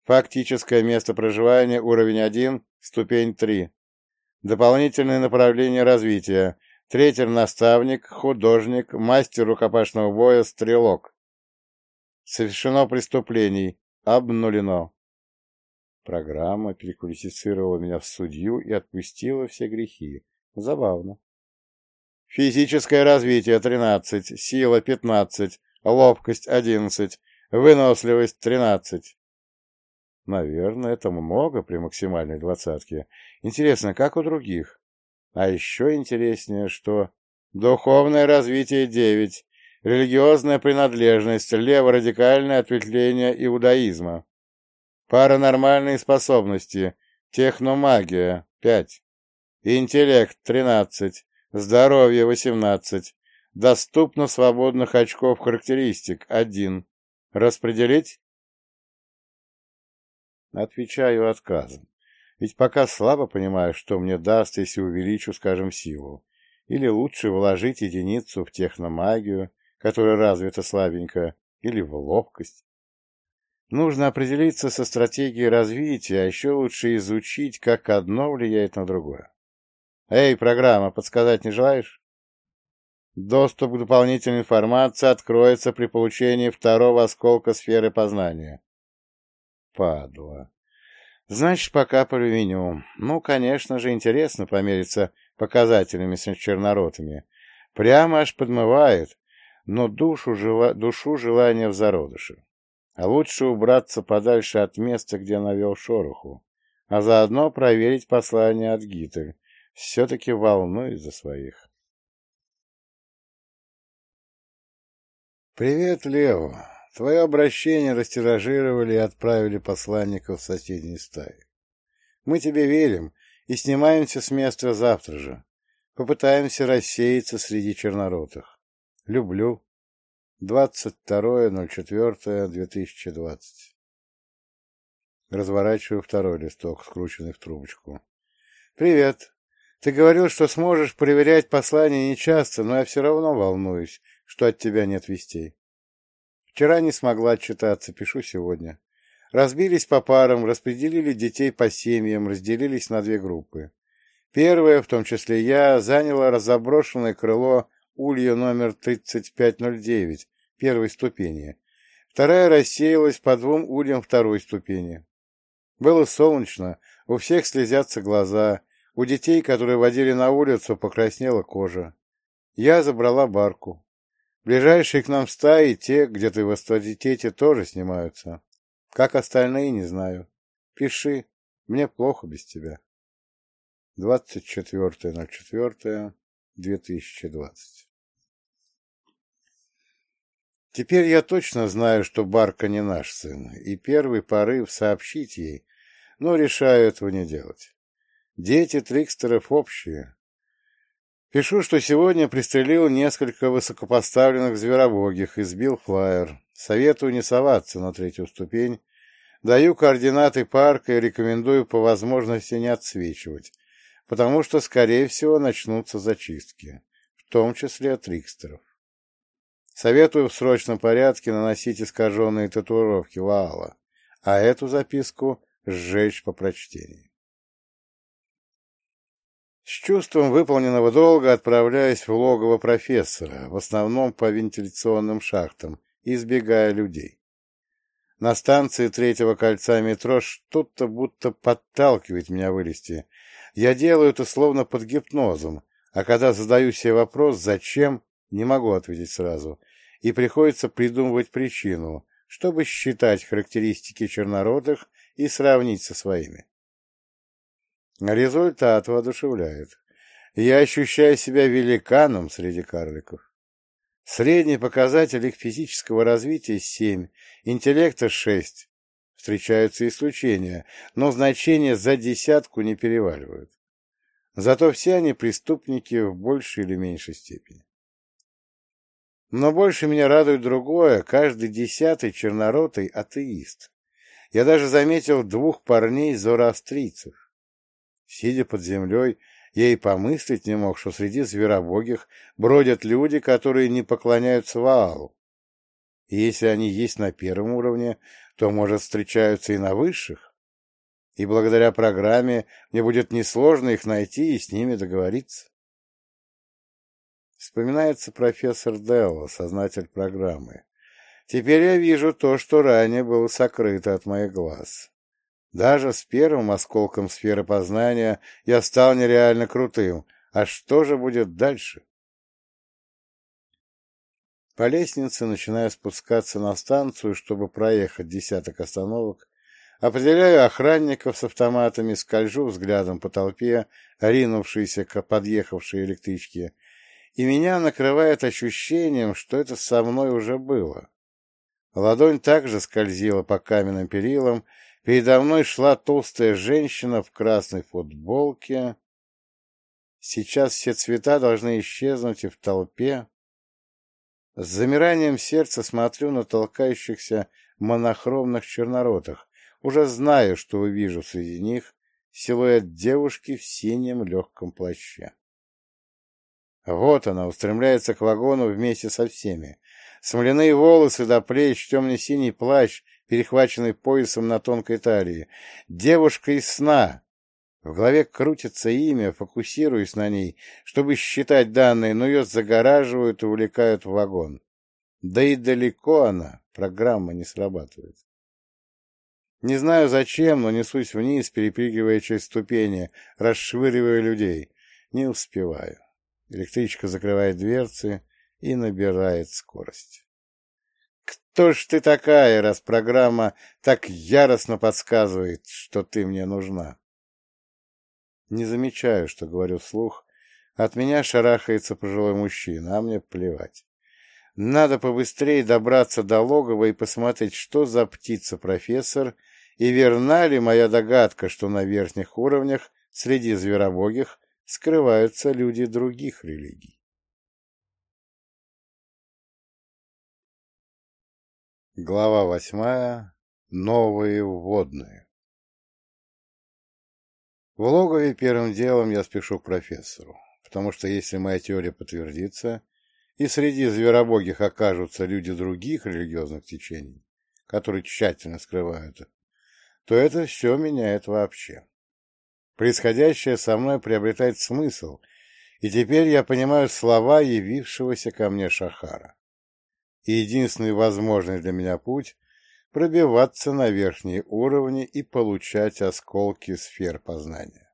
Фактическое место проживания уровень 1, ступень 3. Дополнительные направления развития. Тренер-наставник, художник, мастер рукопашного боя, стрелок. Совершено преступлений. Обнулено. Программа переквалифицировала меня в судью и отпустила все грехи. Забавно. Физическое развитие 13, сила 15, ловкость 11, выносливость 13. Наверное, это много при максимальной двадцатке. Интересно, как у других? А еще интереснее, что духовное развитие 9, религиозная принадлежность, леворадикальное ответвление иудаизма, паранормальные способности, техномагия 5, интеллект 13, здоровье 18, доступно свободных очков характеристик 1. Распределить? Отвечаю отказом. Ведь пока слабо понимаю, что мне даст, если увеличу, скажем, силу. Или лучше вложить единицу в техномагию, которая развита слабенько, или в ловкость. Нужно определиться со стратегией развития, а еще лучше изучить, как одно влияет на другое. Эй, программа, подсказать не желаешь? Доступ к дополнительной информации откроется при получении второго осколка сферы познания. Падла. Значит, пока по меню. Ну, конечно же, интересно помериться показателями с черноротами. Прямо аж подмывает, но душу желания в зародыше. А лучше убраться подальше от места, где навел шороху, а заодно проверить послание от Гиты. Все-таки волнуюсь за своих. «Привет, Лео. Твое обращение растиражировали и отправили посланников в соседней стаи. Мы тебе верим и снимаемся с места завтра же. Попытаемся рассеяться среди черноротых. Люблю. 22.04.2020». Разворачиваю второй листок, скрученный в трубочку. «Привет. Ты говорил, что сможешь проверять послания нечасто, но я все равно волнуюсь, что от тебя нет вестей. Вчера не смогла отчитаться, пишу сегодня. Разбились по парам, распределили детей по семьям, разделились на 2 группы. Первая, в том числе я, заняла разоброшенное крыло улья номер 3509, первой ступени. Вторая рассеялась по 2 ульям второй ступени. Было солнечно, у всех слезятся глаза, у детей, которые водили на улицу, покраснела кожа. Я забрала барку. Ближайшие к нам стаи, те, где ты в авторитете, тоже снимаются. Как остальные, не знаю. Пиши, мне плохо без тебя. 24.04.2020. Теперь я точно знаю, что Барка не наш сын, и первый порыв сообщить ей, но решаю этого не делать. Дети трикстеров общие. Пишу, что сегодня пристрелил несколько высокопоставленных зверобогих и сбил флайер. Советую не соваться на 3-ю ступень. Даю координаты парка и рекомендую по возможности не отсвечивать, потому что, скорее всего, начнутся зачистки, в том числе от трикстеров. Советую в срочном порядке наносить искаженные татуировки Ваала, а эту записку сжечь по прочтении. С чувством выполненного долга отправляюсь в логово профессора, в основном по вентиляционным шахтам, избегая людей. На станции 3-го кольца метро что-то будто подталкивает меня вылезти. Я делаю это словно под гипнозом, а когда задаю себе вопрос «зачем?», не могу ответить сразу, и приходится придумывать причину, чтобы считать характеристики черноротых и сравнить со своими. Результат воодушевляет. Я ощущаю себя великаном среди карликов. Средний показатель их физического развития 7, интеллекта 6. Встречаются исключения, но значения за 10 не переваливают. Зато все они преступники в большей или меньшей степени. Но больше меня радует другое. Каждый 10-й черноротый атеист. Я даже заметил 2 парней-зороастрийцев. Сидя под землей, я и помыслить не мог, что среди зверобогих бродят люди, которые не поклоняются Ваалу. И если они есть на первом уровне, то, может, встречаются и на высших? И благодаря программе мне будет несложно их найти и с ними договориться. Вспоминается профессор Делла, создатель программы. Теперь я вижу то, что ранее было сокрыто от моих глаз. Даже с первым осколком сферы познания я стал нереально крутым. А что же будет дальше? По лестнице начинаю спускаться на станцию, чтобы проехать десяток остановок. Определяю охранников с автоматами, скольжу взглядом по толпе, ринувшейся к подъехавшей электричке, и меня накрывает ощущением, что это со мной уже было. Ладонь также скользила по каменным перилам, передо мной шла толстая женщина в красной футболке. Сейчас все цвета должны исчезнуть и в толпе. С замиранием сердца смотрю на толкающихся монохромных черноротых. Уже знаю, что увижу среди них силуэт девушки в синем легком плаще. Вот она устремляется к вагону вместе со всеми. Смоляные волосы до плеч, темно-синий плащ, перехваченный поясом на тонкой талии. Девушка из сна. В голове крутится имя, фокусируясь на ней, чтобы считать данные, но ее загораживают и увлекают в вагон. Да и далеко она, программа не срабатывает. Не знаю зачем, но несусь вниз, перепрыгивая через ступени, расшвыривая людей. Не успеваю. Электричка закрывает дверцы и набирает скорость. Кто ж ты такая, раз программа так яростно подсказывает, что ты мне нужна? Не замечаю, что говорю вслух. От меня шарахается пожилой мужчина, а мне плевать. Надо побыстрее добраться до логова и посмотреть, что за птица профессор, и верна ли моя догадка, что на верхних уровнях среди зверобогих скрываются люди других религий. Глава 8. Новые вводные. В логове первым делом я спешу к профессору, потому что если моя теория подтвердится, и среди зверобогих окажутся люди других религиозных течений, которые тщательно скрывают их, то это все меняет вообще. Происходящее со мной приобретает смысл, и теперь я понимаю слова явившегося ко мне Шахара. И единственный возможный для меня путь — пробиваться на верхние уровни и получать осколки сфер познания.